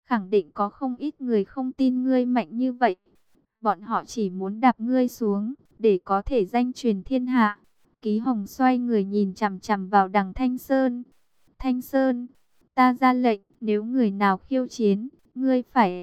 khẳng định có không ít người không tin ngươi mạnh như vậy. Bọn họ chỉ muốn đạp ngươi xuống, để có thể danh truyền thiên hạ. Ký Hồng xoay người nhìn chằm chằm vào đằng Thanh Sơn. Thanh Sơn, ta ra lệnh, nếu người nào khiêu chiến, ngươi phải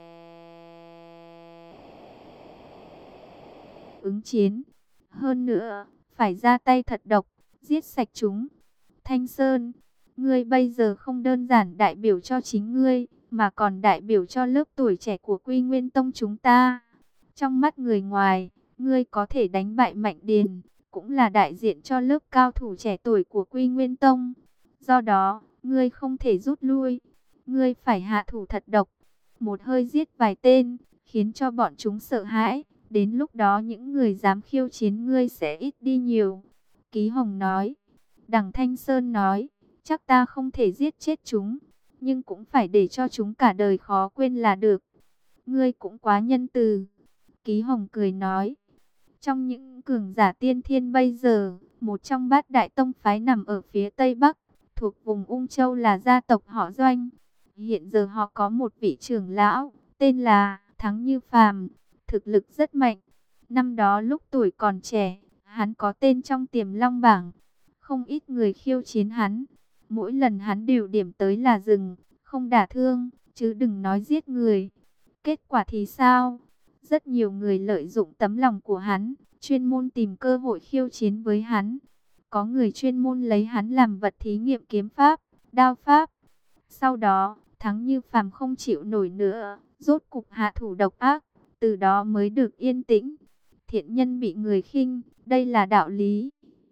ứng chiến. Hơn nữa, phải ra tay thật độc, giết sạch chúng. Thanh Sơn, ngươi bây giờ không đơn giản đại biểu cho chính ngươi, mà còn đại biểu cho lớp tuổi trẻ của Quy Nguyên Tông chúng ta. Trong mắt người ngoài, ngươi có thể đánh bại Mạnh Điền, cũng là đại diện cho lớp cao thủ trẻ tuổi của Quy Nguyên Tông. Do đó, ngươi không thể rút lui. Ngươi phải hạ thủ thật độc, một hơi giết vài tên, khiến cho bọn chúng sợ hãi. Đến lúc đó những người dám khiêu chiến ngươi sẽ ít đi nhiều. Ký Hồng nói. Đằng Thanh Sơn nói, chắc ta không thể giết chết chúng, nhưng cũng phải để cho chúng cả đời khó quên là được. Ngươi cũng quá nhân từ. Ký Hồng cười nói, trong những cường giả tiên thiên bây giờ, một trong bát đại tông phái nằm ở phía Tây Bắc, thuộc vùng Ung Châu là gia tộc họ Doanh. Hiện giờ họ có một vị trưởng lão, tên là Thắng Như Phàm, thực lực rất mạnh. Năm đó lúc tuổi còn trẻ, hắn có tên trong Tiềm Long bảng. Không ít người khiêu chiến hắn. Mỗi lần hắn đều điểm tới là dừng, không đả thương, chứ đừng nói giết người. Kết quả thì sao? Rất nhiều người lợi dụng tấm lòng của hắn, chuyên môn tìm cơ hội khiêu chiến với hắn. Có người chuyên môn lấy hắn làm vật thí nghiệm kiếm pháp, đao pháp. Sau đó, Thắng Như Phàm không chịu nổi nữa, rốt cục hạ thủ độc ác, từ đó mới được yên tĩnh. Thiện nhân bị người khinh, đây là đạo lý.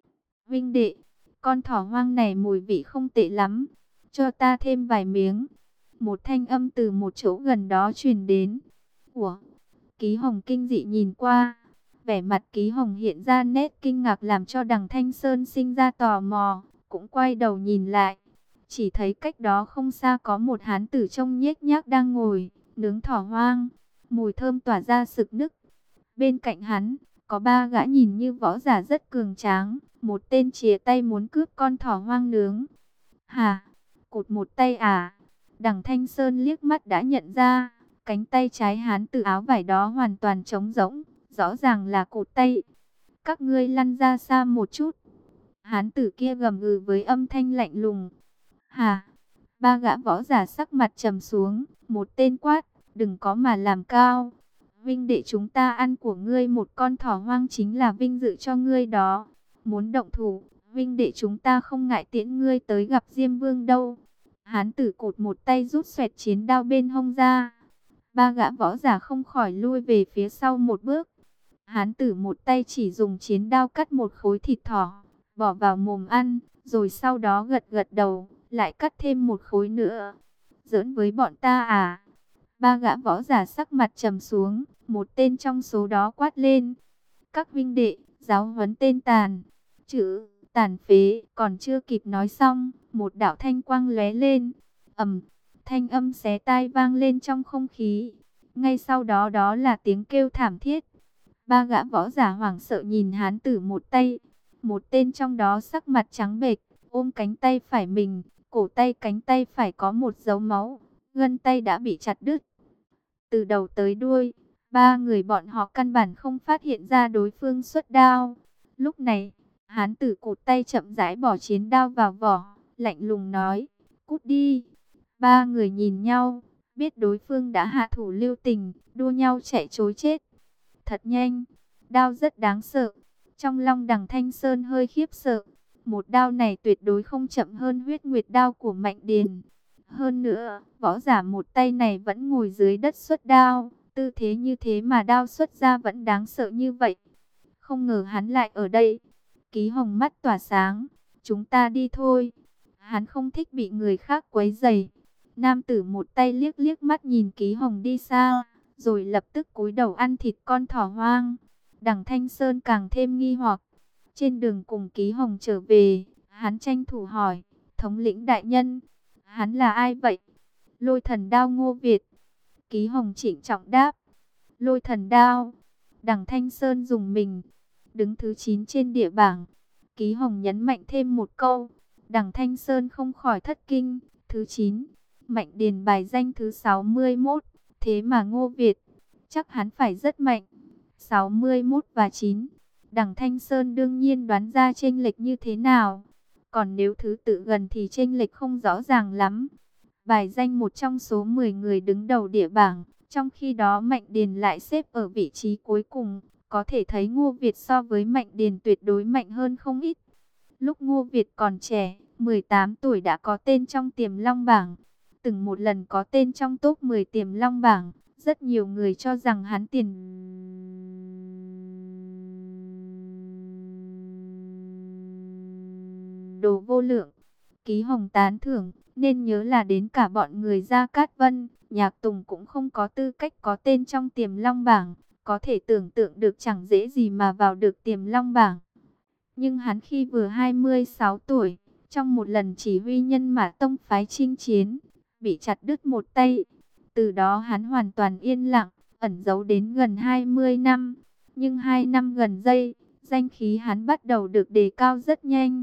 Vinh đệ, con thỏ hoang này mùi vị không tệ lắm, cho ta thêm vài miếng. Một thanh âm từ một chỗ gần đó truyền đến. Ủa? Ký Hồng kinh dị nhìn qua. Vẻ mặt Ký Hồng hiện ra nét kinh ngạc làm cho đằng Thanh Sơn sinh ra tò mò, cũng quay đầu nhìn lại. Chỉ thấy cách đó không xa có một hán tử trông nhếch nhác đang ngồi, nướng thỏ hoang. Mùi thơm tỏa ra sực nức. Bên cạnh hắn, có ba gã nhìn như võ giả rất cường tráng. Một tên chìa tay muốn cướp con thỏ hoang nướng. Hả? Cụt một tay à? Đằng Thanh Sơn liếc mắt đã nhận ra. Cánh tay trái hán tử áo vải đó hoàn toàn trống rỗng. Rõ ràng là cụt tay. Các ngươi lăn ra xa một chút. Hán tử kia gầm gừ với âm thanh lạnh lùng. Hả? Ba gã võ giả sắc mặt trầm xuống. Một tên quát, đừng có mà làm cao. Vinh đệ chúng ta ăn của ngươi một con thỏ hoang chính là vinh dự cho ngươi đó. Muốn động thủ, Vinh đệ chúng ta không ngại tiễn ngươi tới gặp Diêm Vương đâu. Hán tử cụt một tay rút xoẹt chiến đao bên hông ra. Ba gã võ giả không khỏi lui về phía sau một bước. Hán tử một tay chỉ dùng chiến đao cắt một khối thịt thỏ, bỏ vào mồm ăn, rồi sau đó gật gật đầu, lại cắt thêm một khối nữa. Giỡn với bọn ta à? Ba gã võ giả sắc mặt trầm xuống, một tên trong số đó quát lên. Các vinh đệ, giáo huấn tên tàn. Chữ tàn phế còn chưa kịp nói xong, một đạo thanh quang lóe lên. Thanh âm xé tai vang lên trong không khí. Ngay sau đó đó là tiếng kêu thảm thiết. Ba gã võ giả hoảng sợ nhìn hán tử một tay. Một tên trong đó sắc mặt trắng bệch, ôm cánh tay phải mình, cổ tay cánh tay phải có một dấu máu, gân tay đã bị chặt đứt. Từ đầu tới đuôi, ba người bọn họ căn bản không phát hiện ra đối phương xuất đao. Lúc này, hán tử cụt tay chậm rãi bỏ chiến đao vào vỏ, lạnh lùng nói, cút đi. Ba người nhìn nhau, biết đối phương đã hạ thủ lưu tình, đua nhau chạy trối chết. Thật nhanh, đao rất đáng sợ. Trong lòng đằng Thanh Sơn hơi khiếp sợ. Một đao này tuyệt đối không chậm hơn huyết nguyệt đao của Mạnh Điền. Hơn nữa, võ giả một tay này vẫn ngồi dưới đất xuất đao. Tư thế như thế mà đao xuất ra vẫn đáng sợ như vậy. Không ngờ hắn lại ở đây. Ký Hồng mắt tỏa sáng. Chúng ta đi thôi. Hắn không thích bị người khác quấy rầy. Nam tử một tay liếc liếc mắt nhìn Ký Hồng đi xa, rồi lập tức cúi đầu ăn thịt con thỏ hoang. Đằng Thanh Sơn càng thêm nghi hoặc. Trên đường cùng Ký Hồng trở về, hắn tranh thủ hỏi, thống lĩnh đại nhân, hắn là ai vậy? Lôi thần đao Ngô Việt. Ký Hồng trịnh trọng đáp, lôi thần đao. Đằng Thanh Sơn dùng mình, đứng thứ 9 trên địa bảng. Ký Hồng nhấn mạnh thêm một câu, đằng Thanh Sơn không khỏi thất kinh, thứ 9. Mạnh Điền bài danh thứ 61, thế mà Ngô Việt, chắc hắn phải rất mạnh. 61 và 9, Đằng Thanh Sơn đương nhiên đoán ra chênh lệch như thế nào. Còn nếu thứ tự gần thì chênh lệch không rõ ràng lắm. Bài danh một trong số 10 người đứng đầu địa bảng, trong khi đó Mạnh Điền lại xếp ở vị trí cuối cùng. Có thể thấy Ngô Việt so với Mạnh Điền tuyệt đối mạnh hơn không ít. Lúc Ngô Việt còn trẻ, 18 tuổi đã có tên trong Tiềm Long bảng, từng một lần có tên trong top 10 Tiềm Long bảng. Rất nhiều người cho rằng hắn tiền đồ vô lượng. Ký Hồng tán thưởng, nên nhớ là đến cả bọn người Gia Cát Vân, Nhạc Tùng cũng không có tư cách có tên trong Tiềm Long bảng. Có thể tưởng tượng được chẳng dễ gì mà vào được Tiềm Long bảng. Nhưng hắn khi vừa 26 tuổi, trong một lần chỉ huy nhân mã tông phái chinh chiến, bị chặt đứt một tay. Từ đó hắn hoàn toàn yên lặng, ẩn giấu đến gần 20 năm. Nhưng 2 năm gần đây, danh khí hắn bắt đầu được đề cao rất nhanh.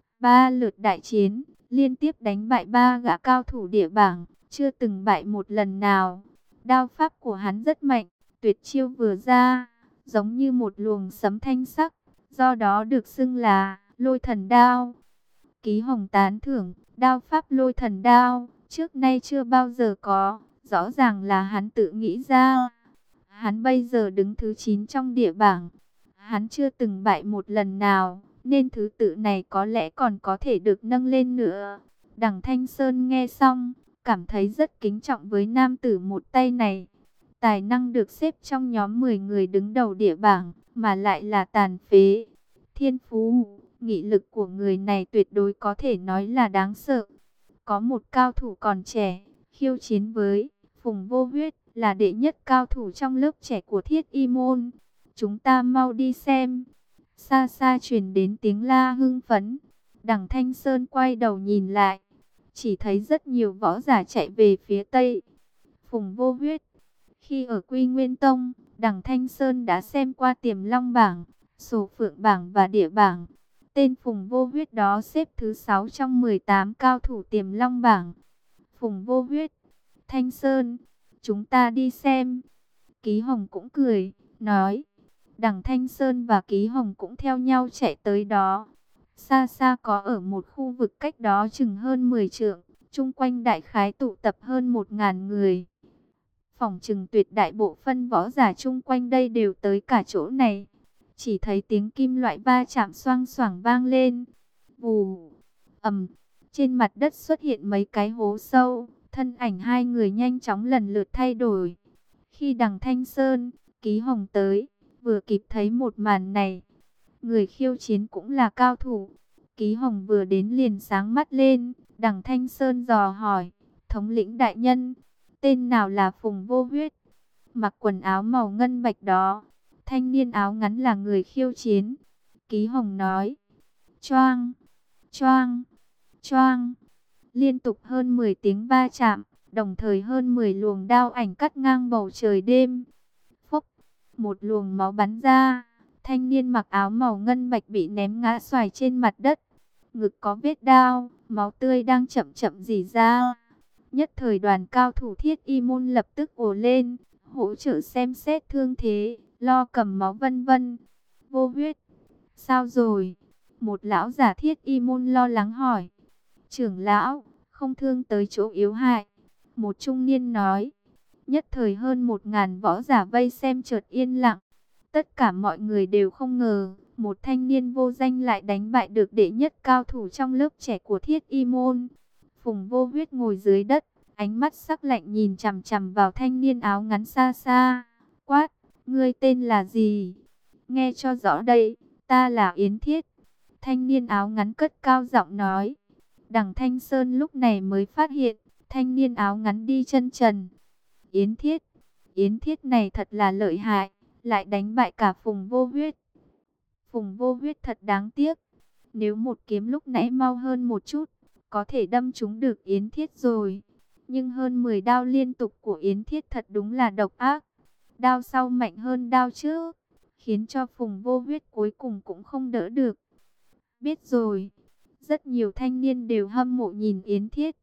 3 lượt đại chiến, liên tiếp đánh bại 3 gã cao thủ địa bảng, chưa từng bại một lần nào. Đao pháp của hắn rất mạnh, tuyệt chiêu vừa ra, giống như một luồng sấm thanh sắc, do đó được xưng là Lôi Thần Đao. Ký Hồng tán thưởng, đao pháp Lôi Thần Đao, trước nay chưa bao giờ có, rõ ràng là hắn tự nghĩ ra. Hắn bây giờ đứng thứ 9 trong địa bảng, hắn chưa từng bại một lần nào, nên thứ tự này có lẽ còn có thể được nâng lên nữa. Đằng Thanh Sơn nghe xong, cảm thấy rất kính trọng với nam tử một tay này. Tài năng được xếp trong nhóm 10 người đứng đầu địa bảng, mà lại là tàn phế. Thiên phú, nghị lực của người này tuyệt đối có thể nói là đáng sợ. Có một cao thủ còn trẻ, khiêu chiến với Phùng Vô Huyết, là đệ nhất cao thủ trong lớp trẻ của Thiết Y Môn. Chúng ta mau đi xem. Xa xa truyền đến tiếng la hưng phấn. Đằng Thanh Sơn quay đầu nhìn lại, chỉ thấy rất nhiều võ giả chạy về phía tây. Phùng Vô Huyết, khi ở Quy Nguyên Tông, Đằng Thanh Sơn đã xem qua Tiềm Long bảng, Sổ Phượng bảng và Địa bảng. Tên Phùng Vô Huyết đó xếp thứ 6 trong 18 cao thủ Tiềm Long bảng. Phùng Vô Huyết, Thanh Sơn, chúng ta đi xem. Ký Hồng cũng cười, nói. Đằng Thanh Sơn và Ký Hồng cũng theo nhau chạy tới đó. Xa xa có ở một khu vực cách đó chừng hơn 10 trượng, chung quanh đại khái tụ tập hơn 1000 người. Phỏng chừng tuyệt đại bộ phân võ giả chung quanh đây đều tới cả chỗ này. Chỉ thấy tiếng kim loại va chạm xoang xoảng vang lên. Vù, ầm, trên mặt đất xuất hiện mấy cái hố sâu, thân ảnh hai người nhanh chóng lần lượt thay đổi. Khi Đằng Thanh Sơn, Ký Hồng tới, vừa kịp thấy một màn này. Người khiêu chiến cũng là cao thủ. Ký Hồng vừa đến liền sáng mắt lên. Đằng Thanh Sơn dò hỏi, thống lĩnh đại nhân, tên nào là Phùng Vô Huyết? Mặc quần áo màu ngân bạch đó, thanh niên áo ngắn là người khiêu chiến. Ký Hồng nói, choang, choang, choang. Liên tục hơn 10 tiếng va chạm, đồng thời hơn 10 luồng đao ảnh cắt ngang bầu trời đêm. Phốc, một luồng máu bắn ra. Thanh niên mặc áo màu ngân bạch bị ném ngã xoài trên mặt đất. Ngực có vết đao, máu tươi đang chậm chậm rỉ ra. Nhất thời đoàn cao thủ Thiết Y Môn lập tức ồ lên, hỗ trợ xem xét thương thế, lo cầm máu vân vân. Vô Huyết, sao rồi? Một lão giả Thiết Y Môn lo lắng hỏi. Trưởng lão, không thương tới chỗ yếu hại. Một trung niên nói. Nhất thời hơn 1000 võ giả vây xem chợt yên lặng. Tất cả mọi người đều không ngờ, một thanh niên vô danh lại đánh bại được đệ nhất cao thủ trong lớp trẻ của Thiết Y Môn. Phùng Vô Huyết ngồi dưới đất, ánh mắt sắc lạnh nhìn chằm chằm vào thanh niên áo ngắn xa xa. Quát, ngươi tên là gì? Nghe cho rõ đây, ta là Yến Thiết. Thanh niên áo ngắn cất cao giọng nói. Đằng Thanh Sơn lúc này mới phát hiện, thanh niên áo ngắn đi chân trần. Yến Thiết, Yến Thiết này thật là lợi hại, lại đánh bại cả Phùng Vô Huyết. Phùng Vô Huyết thật đáng tiếc, nếu một kiếm lúc nãy mau hơn một chút, có thể đâm trúng được Yến Thiết rồi. Nhưng hơn 10 đao liên tục của Yến Thiết thật đúng là độc ác. Đao sau mạnh hơn đao trước, khiến cho Phùng Vô Huyết cuối cùng cũng không đỡ được. Biết rồi, rất nhiều thanh niên đều hâm mộ nhìn Yến Thiết.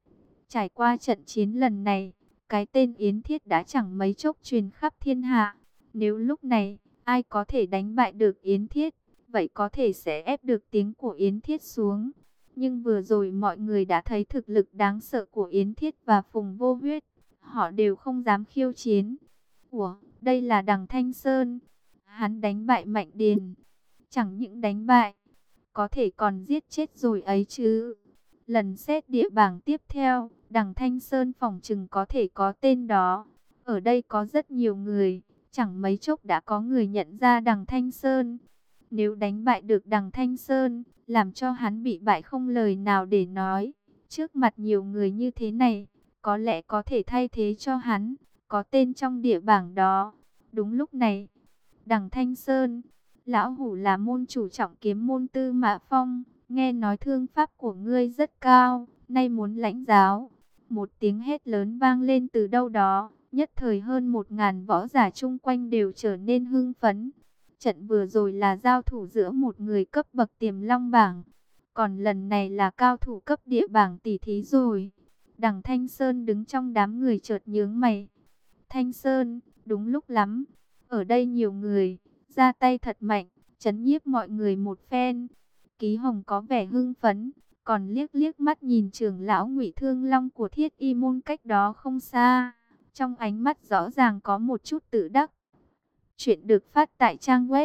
Trải qua trận chiến lần này, cái tên Yến Thiết đã chẳng mấy chốc truyền khắp thiên hạ. Nếu lúc này, ai có thể đánh bại được Yến Thiết, vậy có thể sẽ ép được tiếng của Yến Thiết xuống. Nhưng vừa rồi mọi người đã thấy thực lực đáng sợ của Yến Thiết và Phùng Vô Huyết. Họ đều không dám khiêu chiến. Ủa, đây là Đằng Thanh Sơn. Hắn đánh bại Mạnh Điền. Chẳng những đánh bại, có thể còn giết chết rồi ấy chứ. Lần xét địa bảng tiếp theo, Đằng Thanh Sơn phỏng chừng có thể có tên đó. Ở đây có rất nhiều người, chẳng mấy chốc đã có người nhận ra Đằng Thanh Sơn. Nếu đánh bại được Đằng Thanh Sơn, làm cho hắn bị bại không lời nào để nói. Trước mặt nhiều người như thế này, có lẽ có thể thay thế cho hắn, có tên trong địa bảng đó. Đúng lúc này, Đằng Thanh Sơn, lão hủ là môn chủ trọng kiếm môn Tư Mã Phong, nghe nói thương pháp của ngươi rất cao, nay muốn lãnh giáo. Một tiếng hét lớn vang lên từ đâu đó, nhất thời hơn 1000 võ giả chung quanh đều trở nên hưng phấn. Trận vừa rồi là giao thủ giữa một người cấp bậc tiềm long bảng, còn lần này là cao thủ cấp địa bảng tỷ thí rồi. Đằng Thanh Sơn đứng trong đám người chợt nhướng mày. Thanh Sơn, đúng lúc lắm, ở đây nhiều người, ra tay thật mạnh, chấn nhiếp mọi người một phen. Ký Hồng có vẻ hưng phấn, còn liếc liếc mắt nhìn trưởng lão Ngụy Thương Long của Thiết Y môn cách đó không xa. Trong ánh mắt rõ ràng có một chút tự đắc. Chuyện được phát tại trang web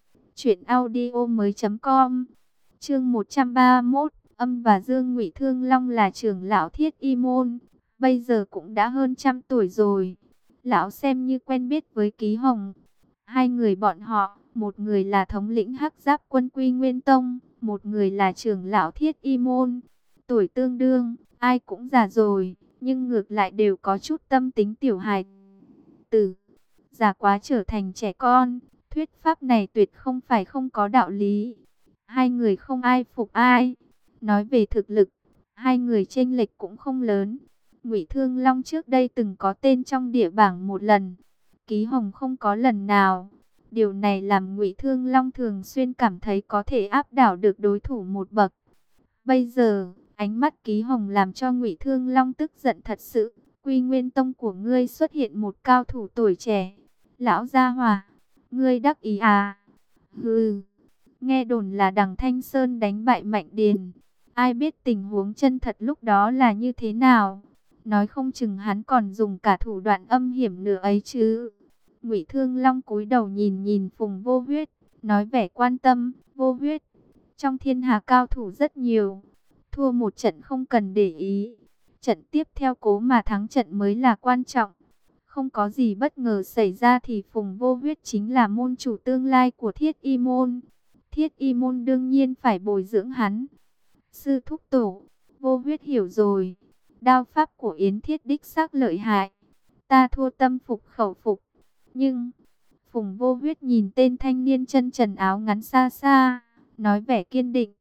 truyệnaudiomoi.com. Chương 131, Âm và Dương. Ngụy Thương Long là trưởng lão Thiết Y môn, bây giờ cũng đã hơn 100 tuổi rồi. Lão xem như quen biết với Ký Hồng. Hai người bọn họ, một người là thống lĩnh Hắc Giáp quân Quy Nguyên Tông, một người là trưởng lão Thiết Y môn. Tuổi tương đương, ai cũng già rồi, nhưng ngược lại đều có chút tâm tính tiểu hài tử. Già quá trở thành trẻ con, thuyết pháp này tuyệt không phải không có đạo lý. Hai người không ai phục ai. Nói về thực lực, hai người chênh lệch cũng không lớn. Ngụy Thương Long trước đây từng có tên trong địa bảng một lần, Ký Hồng không có lần nào. Điều này làm Ngụy Thương Long thường xuyên cảm thấy có thể áp đảo được đối thủ một bậc. Bây giờ, ánh mắt Ký Hồng làm cho Ngụy Thương Long tức giận thật sự. Quy Nguyên Tông của ngươi xuất hiện một cao thủ tuổi trẻ. Lão gia hỏa, ngươi đắc ý à? Hừ, nghe đồn là Đằng Thanh Sơn đánh bại Mạnh Điền. Ai biết tình huống chân thật lúc đó là như thế nào? Nói không chừng hắn còn dùng cả thủ đoạn âm hiểm nữa ấy chứ. Ngụy Thương Long cúi đầu nhìn nhìn Phùng Vô Huyết, nói vẻ quan tâm. Vô Huyết, trong thiên hạ cao thủ rất nhiều, thua một trận không cần để ý, trận tiếp theo cố mà thắng trận mới là quan trọng. Không có gì bất ngờ xảy ra thì Phùng Vô Huyết chính là môn chủ tương lai của Thiết Y môn. Thiết Y môn đương nhiên phải bồi dưỡng hắn. Sư thúc tổ, Vô Huyết hiểu rồi. Đao pháp của Yến Thiết đích xác lợi hại. Ta thua tâm phục khẩu phục. Nhưng, Phùng Vô Huyết nhìn tên thanh niên chân trần áo ngắn xa xa, nói vẻ kiên định.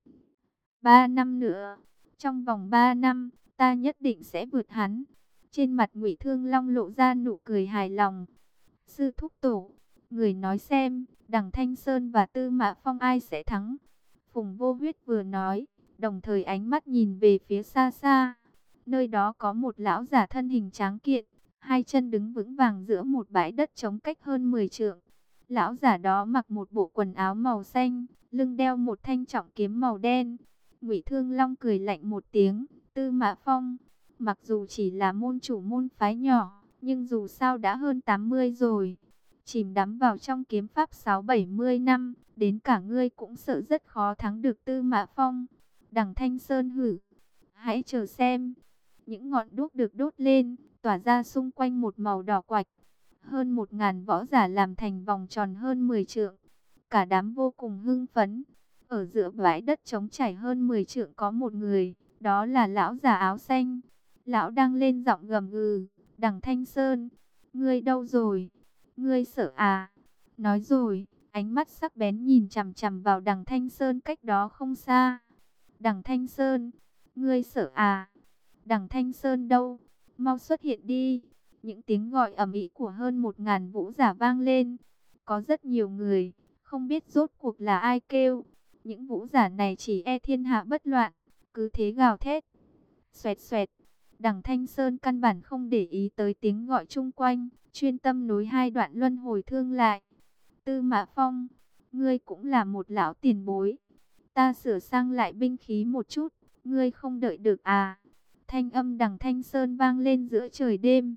3 năm nữa, trong vòng 3 năm, ta nhất định sẽ vượt hắn. Trên mặt Ngụy Thương Long lộ ra nụ cười hài lòng. Sư thúc tổ, người nói xem, Đằng Thanh Sơn và Tư Mã Phong ai sẽ thắng? Phùng Vô Huyết vừa nói, đồng thời ánh mắt nhìn về phía xa xa. Nơi đó có một lão giả thân hình tráng kiện, hai chân đứng vững vàng giữa một bãi đất trống cách hơn 10 trượng. Lão giả đó mặc một bộ quần áo màu xanh, lưng đeo một thanh trọng kiếm màu đen. Ngụy Thương Long cười lạnh một tiếng. Tư Mã Phong, mặc dù chỉ là môn chủ môn phái nhỏ, nhưng dù sao đã hơn 80 rồi. Chìm đắm vào trong kiếm pháp 6-70 năm, đến cả ngươi cũng sợ rất khó thắng được Tư Mã Phong. Đằng Thanh Sơn hử, hãy chờ xem. Những ngọn đuốc được đốt lên, tỏa ra xung quanh một màu đỏ quạch. Hơn 1000 võ giả làm thành vòng tròn hơn 10 trượng. Cả đám vô cùng hưng phấn. Ở giữa bãi đất trống trải hơn 10 trượng có một người, đó là lão già áo xanh. Lão đang lên giọng gầm gừ. Đằng Thanh Sơn, ngươi đâu rồi? Ngươi sợ à? Nói rồi, ánh mắt sắc bén nhìn chằm chằm vào Đằng Thanh Sơn cách đó không xa. Đằng Thanh Sơn, ngươi sợ à? Đằng Thanh Sơn đâu? Mau xuất hiện đi. Những tiếng gọi ầm ĩ của hơn 1000 vũ giả vang lên. Có rất nhiều người, không biết rốt cuộc là ai kêu. Những vũ giả này chỉ e thiên hạ bất loạn, cứ thế gào thét. Xoẹt xoẹt, Đằng Thanh Sơn căn bản không để ý tới tiếng gọi chung quanh, chuyên tâm nối hai đoạn luân hồi thương lại. Tư Mã Phong, ngươi cũng là một lão tiền bối. Ta sửa sang lại binh khí một chút, ngươi không đợi được à? Thanh âm đằng Thanh Sơn vang lên giữa trời đêm.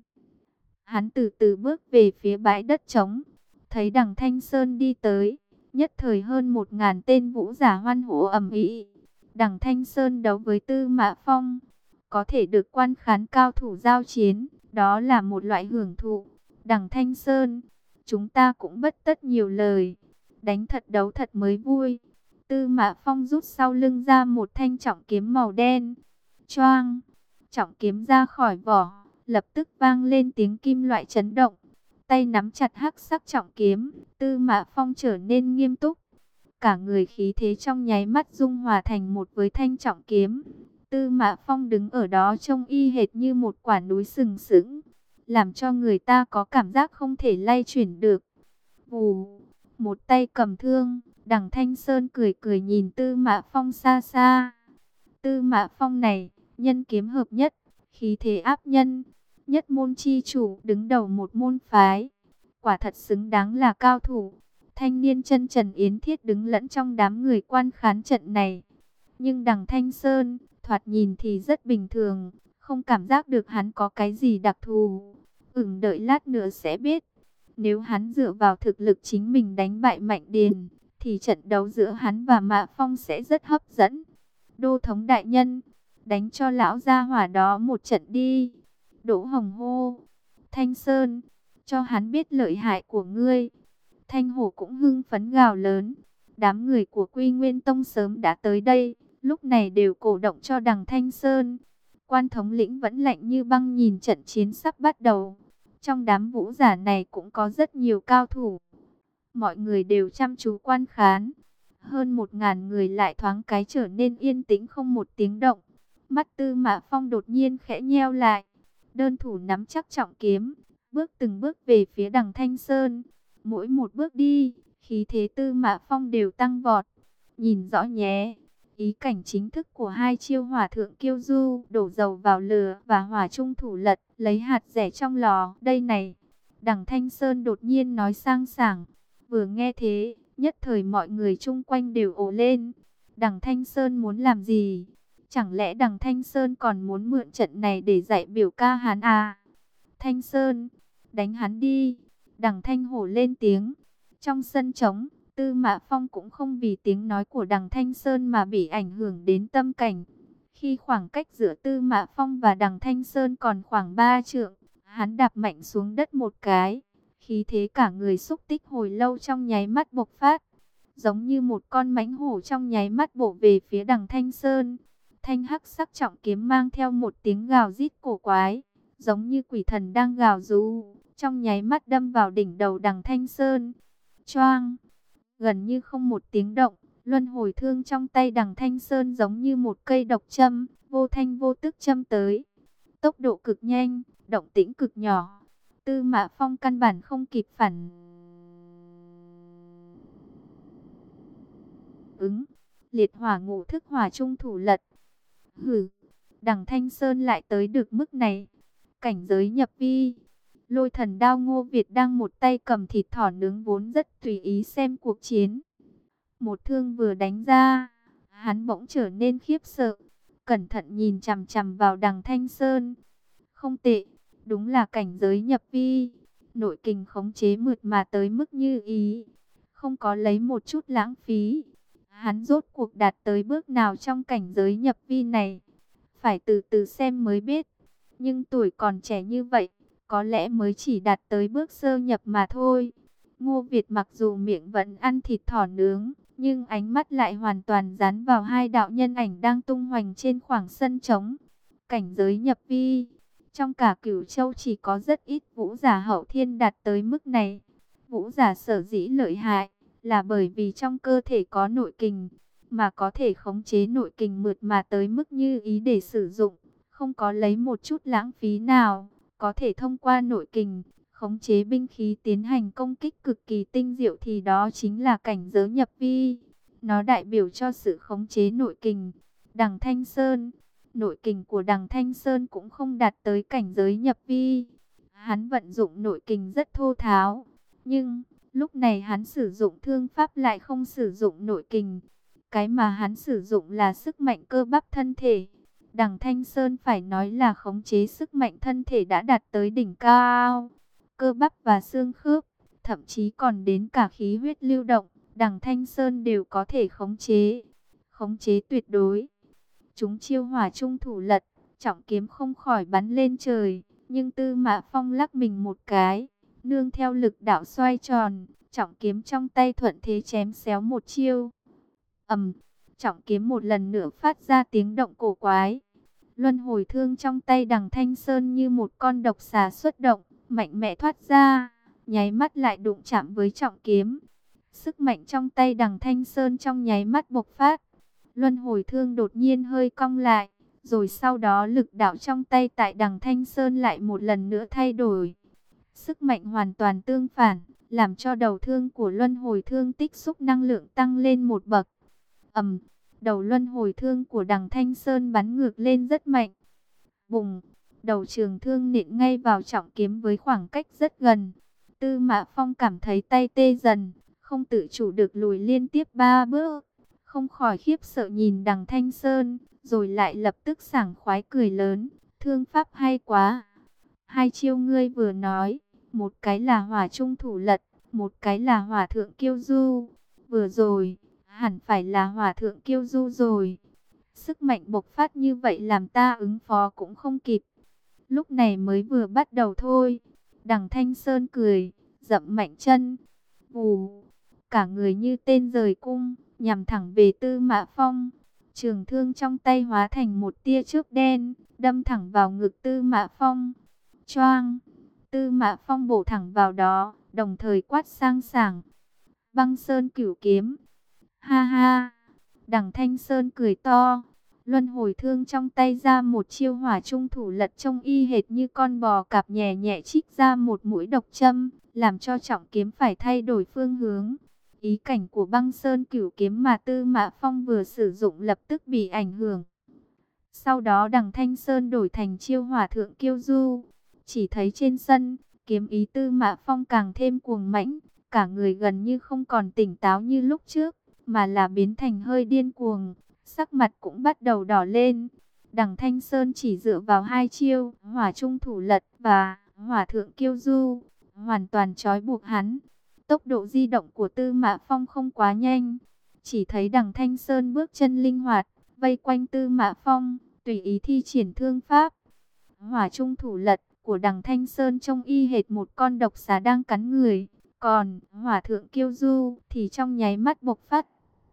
Hắn từ từ bước về phía bãi đất trống, thấy đằng Thanh Sơn đi tới, nhất thời hơn 1000 tên vũ giả hoan hô ầm ĩ. Đằng Thanh Sơn đấu với Tư Mã Phong, có thể được quan khán cao thủ giao chiến, đó là một loại hưởng thụ. Đằng Thanh Sơn, chúng ta cũng bất tất nhiều lời, đánh thật đấu thật mới vui. Tư Mã Phong rút sau lưng ra một thanh trọng kiếm màu đen. Choang, trọng kiếm ra khỏi vỏ, lập tức vang lên tiếng kim loại chấn động. Tay nắm chặt hắc sắc trọng kiếm, Tư Mã Phong trở nên nghiêm túc. Cả người khí thế trong nháy mắt dung hòa thành một với thanh trọng kiếm. Tư Mã Phong đứng ở đó trông y hệt như một quả núi sừng sững, làm cho người ta có cảm giác không thể lay chuyển được. Vù, một tay cầm thương, đằng Thanh Sơn cười cười nhìn Tư Mã Phong xa xa. Tư Mã Phong này, nhân kiếm hợp nhất, khí thế áp nhân, nhất môn chi chủ, đứng đầu một môn phái, quả thật xứng đáng là cao thủ. Thanh niên chân Trần Yến Thiết đứng lẫn trong đám người quan khán trận này, nhưng đằng Thanh Sơn thoạt nhìn thì rất bình thường, không cảm giác được hắn có cái gì đặc thù. Đợi lát nữa sẽ biết. Nếu hắn dựa vào thực lực chính mình đánh bại Mạnh Điền, thì trận đấu giữa hắn và Mã Phong sẽ rất hấp dẫn. Đô thống đại nhân, đánh cho lão gia hỏa đó một trận đi. Đỗ Hồng hô. Thanh Sơn, cho hắn biết lợi hại của ngươi. Thanh Hổ cũng hưng phấn gào lớn. Đám người của Quy Nguyên Tông sớm đã tới đây, lúc này đều cổ động cho đằng Thanh Sơn. Quan thống lĩnh vẫn lạnh như băng nhìn trận chiến sắp bắt đầu. Trong đám vũ giả này cũng có rất nhiều cao thủ. Mọi người đều chăm chú quan khán. Hơn 1000 người lại thoáng cái trở nên yên tĩnh không một tiếng động. Mắt Tư Mã Phong đột nhiên khẽ nheo lại. Đơn thủ nắm chắc trọng kiếm, bước từng bước về phía đằng Thanh Sơn. Mỗi một bước đi, khí thế Tư Mã Phong đều tăng vọt. Nhìn rõ nhé, ý cảnh chính thức của hai chiêu hỏa thượng kiêu du, đổ dầu vào lửa, và hỏa trung thủ lật, lấy hạt rẻ trong lò. Đây này, đằng Thanh Sơn đột nhiên nói sang sảng. Vừa nghe thế, nhất thời mọi người chung quanh đều ồ lên. Đằng Thanh Sơn muốn làm gì? Chẳng lẽ đằng Thanh Sơn còn muốn mượn trận này để dạy biểu ca hắn à? Thanh Sơn, đánh hắn đi. Đằng Thanh Hổ lên tiếng. Trong sân trống, Tư Mã Phong cũng không vì tiếng nói của đằng Thanh Sơn mà bị ảnh hưởng đến tâm cảnh. Khi khoảng cách giữa Tư Mã Phong và đằng Thanh Sơn còn khoảng 3 trượng, hắn đạp mạnh xuống đất một cái. Khí thế cả người xúc tích hồi lâu trong nháy mắt bộc phát. Giống như một con mãnh hổ trong nháy mắt bổ về phía đằng Thanh Sơn. Thanh hắc sắc trọng kiếm mang theo một tiếng gào rít cổ quái, giống như quỷ thần đang gào rú, trong nháy mắt đâm vào đỉnh đầu đằng Thanh Sơn. Choang, gần như không một tiếng động, luân hồi thương trong tay đằng Thanh Sơn giống như một cây độc châm, vô thanh vô tức châm tới. Tốc độ cực nhanh, động tĩnh cực nhỏ. Tư Mã Phong căn bản không kịp phản ứng. Liệt hỏa ngũ thức hỏa trung thủ lật. Hử, đằng Thanh Sơn lại tới được mức này. Cảnh giới nhập vi. Lôi thần đao Ngô Việt đang một tay cầm thịt thỏ nướng vốn rất tùy ý xem cuộc chiến. Một thương vừa đánh ra, hắn bỗng trở nên khiếp sợ. Cẩn thận nhìn chằm chằm vào đằng Thanh Sơn. Không tệ, đúng là cảnh giới nhập vi. Nội kình khống chế mượt mà tới mức như ý. Không có lấy một chút lãng phí. Hắn rốt cuộc đạt tới bước nào trong cảnh giới nhập vi này? Phải từ từ xem mới biết. Nhưng tuổi còn trẻ như vậy, có lẽ mới chỉ đạt tới bước sơ nhập mà thôi. Ngô Việt mặc dù miệng vẫn ăn thịt thỏ nướng, nhưng ánh mắt lại hoàn toàn dán vào hai đạo nhân ảnh đang tung hoành trên khoảng sân trống. Cảnh giới nhập vi, trong cả Cửu Châu chỉ có rất ít vũ giả hậu thiên đạt tới mức này. Vũ giả sở dĩ lợi hại, là bởi vì trong cơ thể có nội kình, mà có thể khống chế nội kình mượt mà tới mức như ý để sử dụng, không có lấy một chút lãng phí nào, có thể thông qua nội kình, khống chế binh khí tiến hành công kích cực kỳ tinh diệu thì đó chính là cảnh giới nhập vi. Nó đại biểu cho sự khống chế nội kình. Đằng Thanh Sơn, nội kình của Đằng Thanh Sơn cũng không đạt tới cảnh giới nhập vi. Hắn vận dụng nội kình rất thô tháo, nhưng lúc này hắn sử dụng thương pháp lại không sử dụng nội kình. Cái mà hắn sử dụng là sức mạnh cơ bắp thân thể. Đằng Thanh Sơn phải nói là khống chế sức mạnh thân thể đã đạt tới đỉnh cao. Cơ bắp và xương khớp, thậm chí còn đến cả khí huyết lưu động, Đằng Thanh Sơn đều có thể khống chế. Khống chế tuyệt đối. Chúng chiêu hỏa trung thủ lật, trọng kiếm không khỏi bắn lên trời. Nhưng Tư Mã Phong lắc mình một cái, nương theo lực đạo xoay tròn, trọng kiếm trong tay thuận thế chém xéo một chiêu. Trọng kiếm một lần nữa phát ra tiếng động cổ quái. Luân hồi thương trong tay Đằng Thanh Sơn như một con độc xà xuất động, mạnh mẽ thoát ra, nháy mắt lại đụng chạm với trọng kiếm. Sức mạnh trong tay Đằng Thanh Sơn trong nháy mắt bộc phát. Luân hồi thương đột nhiên hơi cong lại, rồi sau đó lực đạo trong tay tại Đằng Thanh Sơn lại một lần nữa thay đổi. Sức mạnh hoàn toàn tương phản, làm cho đầu thương của luân hồi thương tích xúc năng lượng tăng lên một bậc. Đầu luân hồi thương của Đằng Thanh Sơn bắn ngược lên rất mạnh. Bùng, đầu trường thương nện ngay vào trọng kiếm với khoảng cách rất gần. Tư Mã Phong cảm thấy tay tê dần, không tự chủ được lùi liên tiếp 3 bước. Không khỏi khiếp sợ nhìn Đằng Thanh Sơn, rồi lại lập tức sảng khoái cười lớn. Thương pháp hay quá. Hai chiêu ngươi vừa nói, một cái là hỏa trung thủ lật, một cái là hỏa thượng kiêu du. Vừa rồi, hẳn phải là hỏa thượng kiêu du rồi. Sức mạnh bộc phát như vậy làm ta ứng phó cũng không kịp. Lúc này mới vừa bắt đầu thôi. Đằng Thanh Sơn cười, dậm mạnh chân. Vù, cả người như tên rời cung, nhằm thẳng về Tư Mã Phong. Trường thương trong tay hóa thành một tia chớp đen, đâm thẳng vào ngực Tư Mã Phong. Choang, Tư Mã Phong bổ thẳng vào đó, đồng thời quát sang sảng. Băng Sơn Cửu Kiếm. Ha ha, Đằng Thanh Sơn cười to. Luân hồi thương trong tay ra một chiêu hỏa trung thủ lật trông y hệt như con bò cạp, nhẹ nhẹ trích ra một mũi độc châm, làm cho trọng kiếm phải thay đổi phương hướng. Ý cảnh của Băng Sơn Cửu Kiếm mà Tư Mã Phong vừa sử dụng lập tức bị ảnh hưởng. Sau đó Đằng Thanh Sơn đổi thành chiêu hỏa thượng kiêu du. Chỉ thấy trên sân, kiếm ý Tư Mã Phong càng thêm cuồng mãnh, cả người gần như không còn tỉnh táo như lúc trước, mà là biến thành hơi điên cuồng, sắc mặt cũng bắt đầu đỏ lên. Đằng Thanh Sơn chỉ dựa vào hai chiêu hỏa trung thủ lật và hỏa thượng kiêu du, hoàn toàn trói buộc hắn. Tốc độ di động của Tư Mã Phong không quá nhanh, chỉ thấy Đằng Thanh Sơn bước chân linh hoạt, vây quanh Tư Mã Phong, tùy ý thi triển thương pháp. Hỏa trung thủ lật của Đằng Thanh Sơn trông y hệt một con độc xà đang cắn người, còn hỏa thượng kiêu du thì trong nháy mắt bộc phát.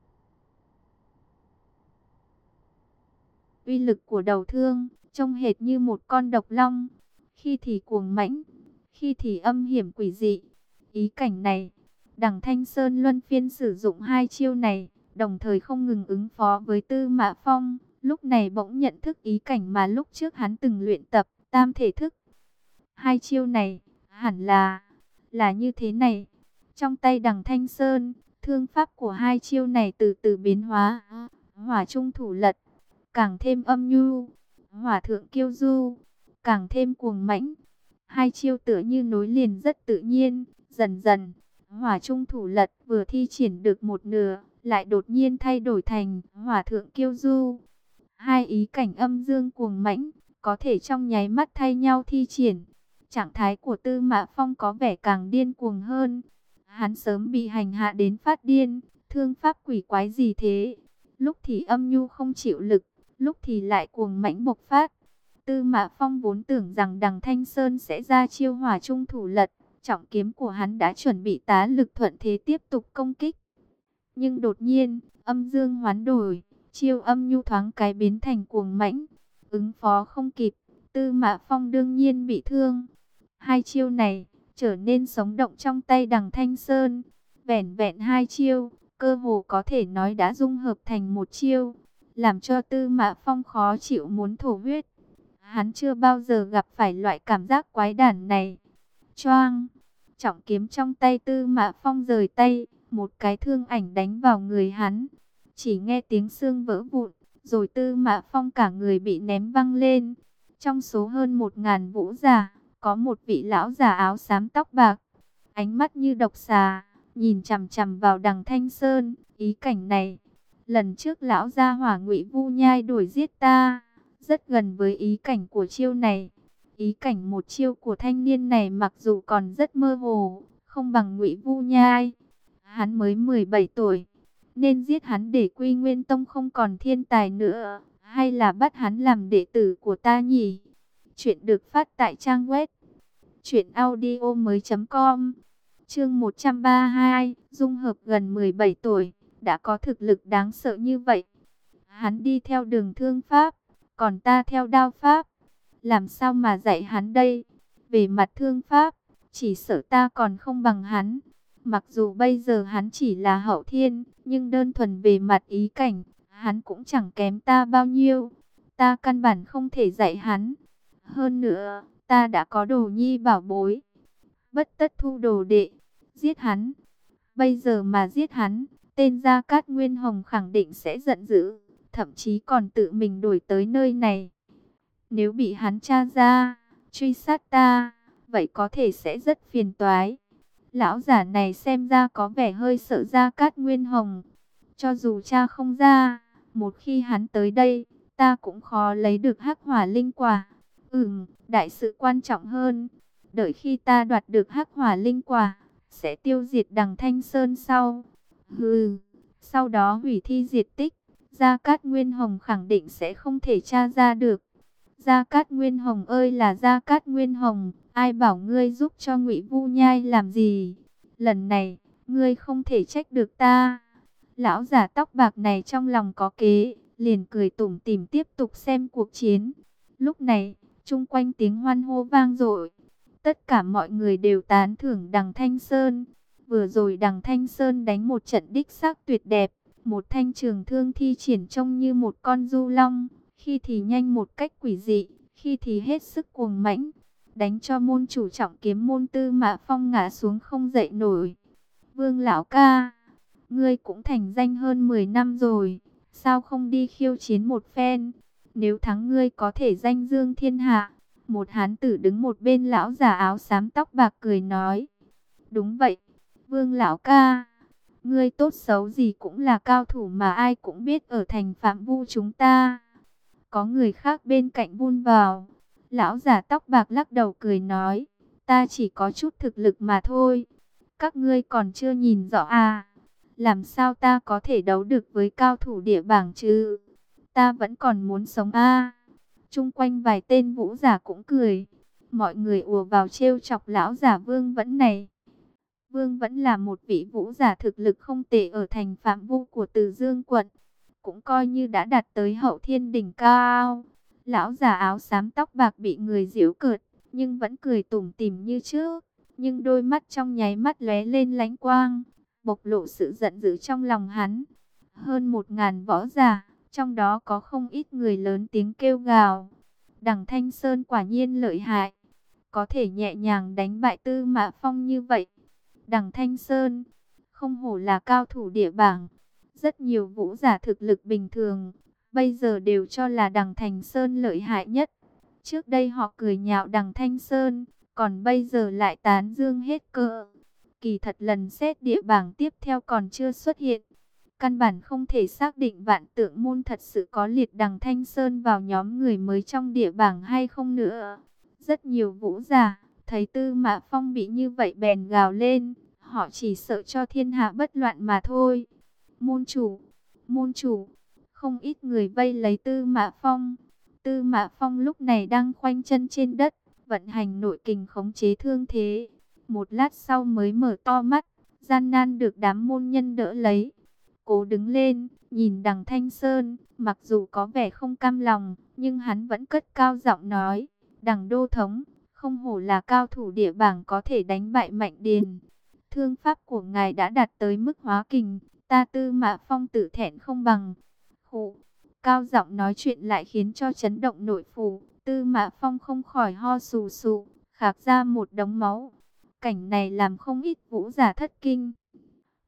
Uy lực của đầu thương trông hệt như một con độc long, khi thì cuồng mãnh, khi thì âm hiểm quỷ dị. Ý cảnh này, Đằng Thanh Sơn luân phiên sử dụng hai chiêu này, đồng thời không ngừng ứng phó với Tư Mã Phong. Lúc này bỗng nhận thức ý cảnh mà lúc trước hắn từng luyện tập, tam thể thức. Hai chiêu này, hẳn là như thế này. Trong tay Đằng Thanh Sơn, thương pháp của hai chiêu này từ từ biến hóa. Hỏa trung thủ lật, càng thêm âm nhu. Hỏa thượng kiêu du, càng thêm cuồng mãnh. Hai chiêu tựa như nối liền rất tự nhiên. Dần dần, hỏa trung thủ lật vừa thi triển được một nửa, lại đột nhiên thay đổi thành hỏa thượng kiêu du. Hai ý cảnh âm dương cuồng mãnh, có thể trong nháy mắt thay nhau thi triển. Trạng thái của Tư Mã Phong có vẻ càng điên cuồng hơn. Hắn sớm bị hành hạ đến phát điên, thương pháp quỷ quái gì thế? Lúc thì âm nhu không chịu lực, lúc thì lại cuồng mãnh bộc phát. Tư Mã Phong vốn tưởng rằng Đằng Thanh Sơn sẽ ra chiêu hỏa trung thủ lật, trọng kiếm của hắn đã chuẩn bị tá lực thuận thế tiếp tục công kích. Nhưng đột nhiên, âm dương hoán đổi, chiêu âm nhu thoáng cái biến thành cuồng mãnh, ứng phó không kịp, Tư Mã Phong đương nhiên bị thương. Hai chiêu này trở nên sống động trong tay Đằng Thanh Sơn. Vẻn vẹn hai chiêu, cơ hồ có thể nói đã dung hợp thành một chiêu, làm cho Tư Mã Phong khó chịu muốn thổ huyết. Hắn chưa bao giờ gặp phải loại cảm giác quái đản này. Choang, trọng kiếm trong tay Tư Mã Phong rời tay, một cái thương ảnh đánh vào người hắn. Chỉ nghe tiếng xương vỡ vụn, Rồi Tư Mã Phong cả người bị ném văng lên. Trong số hơn 1.000 vũ giả, có một vị lão già áo xám tóc bạc, ánh mắt như độc xà, nhìn chằm chằm vào Đằng Thanh Sơn. Ý cảnh này, lần trước lão gia hỏa Ngụy Vu Nhai đuổi giết ta, rất gần với ý cảnh của chiêu này. Ý cảnh một chiêu của thanh niên này mặc dù còn rất mơ hồ, không bằng Ngụy Vu Nhai. Hắn mới 17 tuổi, nên giết hắn để Quy Nguyên Tông không còn thiên tài nữa, hay là bắt hắn làm đệ tử của ta nhỉ? Chuyện được phát tại trang web truyệnaudiomoi.com. Chương 132, dung hợp gần 17 tuổi, đã có thực lực đáng sợ như vậy. Hắn đi theo đường thương pháp, còn ta theo đao pháp. Làm sao mà dạy hắn đây? Về mặt thương pháp, chỉ sợ ta còn không bằng hắn. Mặc dù bây giờ hắn chỉ là hậu thiên, nhưng đơn thuần về mặt ý cảnh, hắn cũng chẳng kém ta bao nhiêu. Ta căn bản không thể dạy hắn. Hơn nữa, ta đã có đồ nhi bảo bối. Bất tất thu đồ đệ, giết hắn. Bây giờ mà giết hắn, tên Gia Cát Nguyên Hồng khẳng định sẽ giận dữ, thậm chí còn tự mình đuổi tới nơi này. Nếu bị hắn tra ra, truy sát ta, vậy có thể sẽ rất phiền toái. Lão giả này xem ra có vẻ hơi sợ Gia Cát Nguyên Hồng. Cho dù cha không ra, một khi hắn tới đây, ta cũng khó lấy được hắc hỏa linh quả. Đại sự quan trọng hơn. Đợi khi ta đoạt được hắc hỏa linh quả, sẽ tiêu diệt Đằng Thanh Sơn sau. Sau đó hủy thi diệt tích, Gia Cát Nguyên Hồng khẳng định sẽ không thể tra ra được. Gia Cát Nguyên Hồng ơi là Gia Cát Nguyên Hồng, ai bảo ngươi giúp cho Ngụy Vu Nhai làm gì? Lần này, ngươi không thể trách được ta. Lão giả tóc bạc này trong lòng có kế, liền cười tủm tỉm tiếp tục xem cuộc chiến. Lúc này, chung quanh tiếng hoan hô vang dội. Tất cả mọi người đều tán thưởng Đằng Thanh Sơn. Vừa rồi Đằng Thanh Sơn đánh một trận đích xác tuyệt đẹp. Một thanh trường thương thi triển trông như một con du long. Khi thì nhanh một cách quỷ dị, khi thì hết sức cuồng mãnh. Đánh cho môn chủ trọng kiếm môn Tư Mã Phong ngã xuống không dậy nổi. Vương lão ca, ngươi cũng thành danh hơn 10 năm rồi. Sao không đi khiêu chiến một phen? Nếu thắng ngươi có thể danh dương thiên hạ. Một hán tử đứng một bên lão già áo xám tóc bạc cười nói. Đúng vậy, Vương lão ca. Ngươi tốt xấu gì cũng là cao thủ mà ai cũng biết ở thành Phạm Vu chúng ta. Có người khác bên cạnh vun vào. Lão già tóc bạc lắc đầu cười nói. Ta chỉ có chút thực lực mà thôi. Các ngươi còn chưa nhìn rõ à. Làm sao ta có thể đấu được với cao thủ địa bảng chứ? Ta vẫn còn muốn sống à. Chung quanh vài tên vũ giả cũng cười. Mọi người ùa vào trêu chọc lão giả Vương Vẫn này. Vương Vẫn là một vị vũ giả thực lực không tệ ở thành Phạm Vu của Từ Dương quận. Cũng coi như đã đạt tới hậu thiên đỉnh cao. Lão già áo xám tóc bạc bị người giễu cợt, nhưng vẫn cười tủm tỉm như trước. Nhưng đôi mắt trong nháy mắt lóe lên lánh quang, bộc lộ sự giận dữ trong lòng hắn. Hơn 1.000 võ giả, trong đó có không ít người lớn tiếng kêu gào. Đằng Thanh Sơn quả nhiên lợi hại, có thể nhẹ nhàng đánh bại Tư Mã Phong như vậy. Đằng Thanh Sơn, không hổ là cao thủ địa bảng. Rất nhiều vũ giả thực lực bình thường, bây giờ đều cho là Đằng Thanh Sơn lợi hại nhất. Trước đây họ cười nhạo Đằng Thanh Sơn, còn bây giờ lại tán dương hết cỡ. Kỳ thật lần xét địa bảng tiếp theo còn chưa xuất hiện. Căn bản không thể xác định Vạn Tượng môn thật sự có liệt Đằng Thanh Sơn vào nhóm người mới trong địa bảng hay không nữa. Rất nhiều vũ giả thấy Tư Mã Phong bị như vậy bèn gào lên. Họ chỉ sợ cho thiên hạ bất loạn mà thôi. Môn chủ, không ít người vây lấy Tư Mã Phong. Tư Mã Phong lúc này đang khoanh chân trên đất, vận hành nội kình khống chế thương thế. Một lát sau mới mở to mắt, gian nan được đám môn nhân đỡ lấy. Cố đứng lên, nhìn Đằng Thanh Sơn, mặc dù có vẻ không cam lòng, nhưng hắn vẫn cất cao giọng nói. Đằng đô thống, không hổ là cao thủ địa bảng có thể đánh bại Mạnh Điền. Thương pháp của ngài đã đạt tới mức hóa kình, ta Tư Mã Phong tự thẹn không bằng. Khụ, cao giọng nói chuyện lại khiến cho chấn động nội phủ. Tư Mã Phong không khỏi ho sù sù, khạc ra một đống máu. Cảnh này làm không ít vũ giả thất kinh.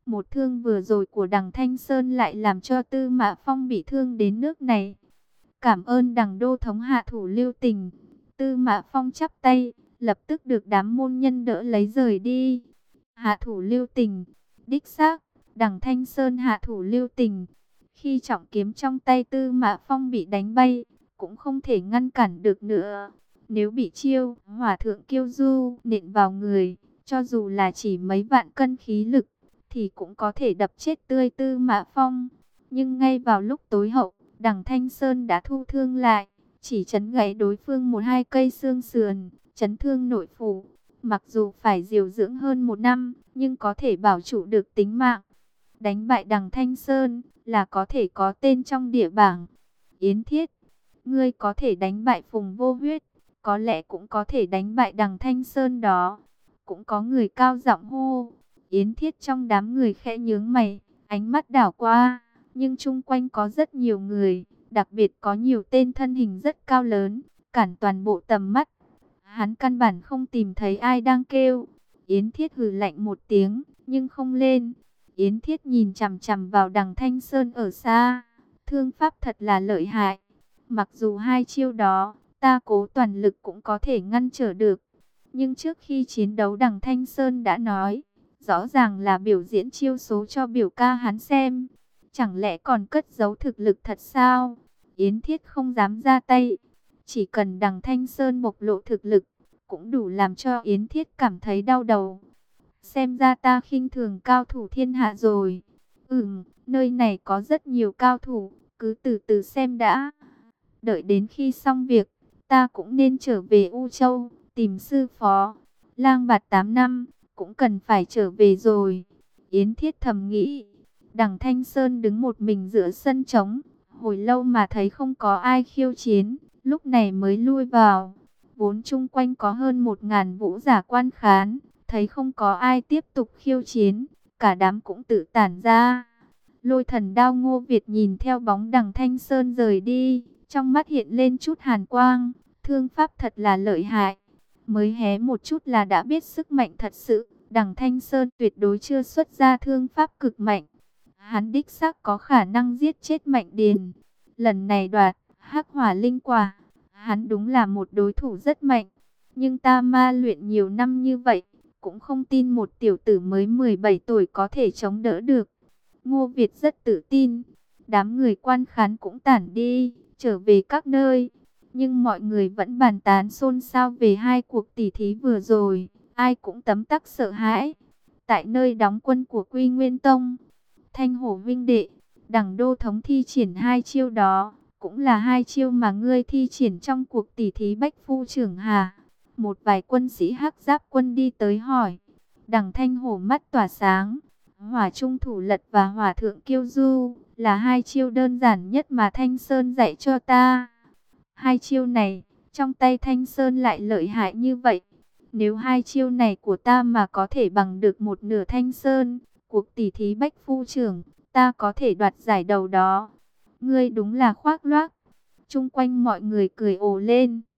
Một thương vừa rồi của đằng Thanh Sơn lại làm cho Tư Mã Phong bị thương đến nước này. Cảm ơn đằng đô thống hạ thủ lưu tình. Tư Mã Phong chắp tay, lập tức được đám môn nhân đỡ lấy rời đi. Hạ thủ lưu tình, đích xác, đằng Thanh Sơn hạ thủ lưu tình. Khi trọng kiếm trong tay Tư Mã Phong bị đánh bay, cũng không thể ngăn cản được nữa. Nếu bị chiêu hỏa thượng kiêu du nện vào người, cho dù là chỉ mấy vạn cân khí lực, thì cũng có thể đập chết tươi Tư Mã Phong. Nhưng ngay vào lúc tối hậu, đằng Thanh Sơn đã thu thương lại, chỉ chấn gãy đối phương một hai cây xương sườn, chấn thương nội phủ. Mặc dù phải điều dưỡng hơn 1 năm, nhưng có thể bảo trụ được tính mạng. Đánh bại đằng Thanh Sơn là có thể có tên trong địa bảng. Yến Thiết, ngươi có thể đánh bại Phùng Vô Huyết, có lẽ cũng có thể đánh bại đằng Thanh Sơn đó. Cũng có người cao giọng hô. Yến Thiết trong đám người khẽ nhướng mày, ánh mắt đảo qua, nhưng chung quanh có rất nhiều người, đặc biệt có nhiều tên thân hình rất cao lớn, cản toàn bộ tầm mắt. Hắn căn bản không tìm thấy ai đang kêu. Yến Thiết hừ lạnh một tiếng, nhưng không lên. Yến Thiết nhìn chằm chằm vào đằng Thanh Sơn ở xa. Thương pháp thật là lợi hại. Mặc dù hai chiêu đó, ta cố toàn lực cũng có thể ngăn trở được. Nhưng trước khi chiến đấu đằng Thanh Sơn đã nói, rõ ràng là biểu diễn chiêu số cho biểu ca hắn xem. Chẳng lẽ còn cất giấu thực lực thật sao? Yến Thiết không dám ra tay. Chỉ cần đằng Thanh Sơn bộc lộ thực lực, cũng đủ làm cho Yến Thiết cảm thấy đau đầu. Xem ra ta khinh thường cao thủ thiên hạ rồi. Nơi này có rất nhiều cao thủ, cứ từ từ xem đã. Đợi đến khi xong việc, ta cũng nên trở về U Châu, tìm sư phó. Lang Bạt 8 năm, cũng cần phải trở về rồi. Yến Thiết thầm nghĩ. Đằng Thanh Sơn đứng một mình giữa sân trống, hồi lâu mà thấy không có ai khiêu chiến, lúc này mới lui vào. Vốn chung quanh có hơn 1000 vũ giả quan khán, thấy không có ai tiếp tục khiêu chiến, cả đám cũng tự tản ra. Lôi Thần Đao Ngô Việt nhìn theo bóng đằng Thanh Sơn rời đi, trong mắt hiện lên chút hàn quang, thương pháp thật là lợi hại. Mới hé một chút là đã biết sức mạnh thật sự, đằng Thanh Sơn tuyệt đối chưa xuất ra thương pháp cực mạnh. Hắn đích xác có khả năng giết chết Mạnh Điền. Lần này đoạt Hắc Hỏa Linh Quả, hắn đúng là một đối thủ rất mạnh. Nhưng ta ma luyện nhiều năm như vậy, cũng không tin một tiểu tử mới 17 tuổi có thể chống đỡ được. Ngô Việt rất tự tin. Đám người quan khán cũng tản đi, trở về các nơi. Nhưng mọi người vẫn bàn tán xôn xao về hai cuộc tỉ thí vừa rồi. Ai cũng tấm tắc sợ hãi. Tại nơi đóng quân của Quy Nguyên Tông, Thanh Hổ Vinh Đệ, đằng đô thống thi triển hai chiêu đó, cũng là hai chiêu mà ngươi thi triển trong cuộc tỉ thí Bách Phu Trưởng hà. Một vài quân sĩ hắc giáp quân đi tới hỏi. Đằng Thanh Hổ mắt tỏa sáng. Hỏa Trung Thủ Lật và Hỏa Thượng Kiêu Du là hai chiêu đơn giản nhất mà Thanh Sơn dạy cho ta. Hai chiêu này, trong tay Thanh Sơn lại lợi hại như vậy. Nếu hai chiêu này của ta mà có thể bằng được một nửa Thanh Sơn, cuộc tỉ thí Bách Phu Trưởng, ta có thể đoạt giải đầu đó. Ngươi đúng là khoác loác. Chung quanh mọi người cười ồ lên.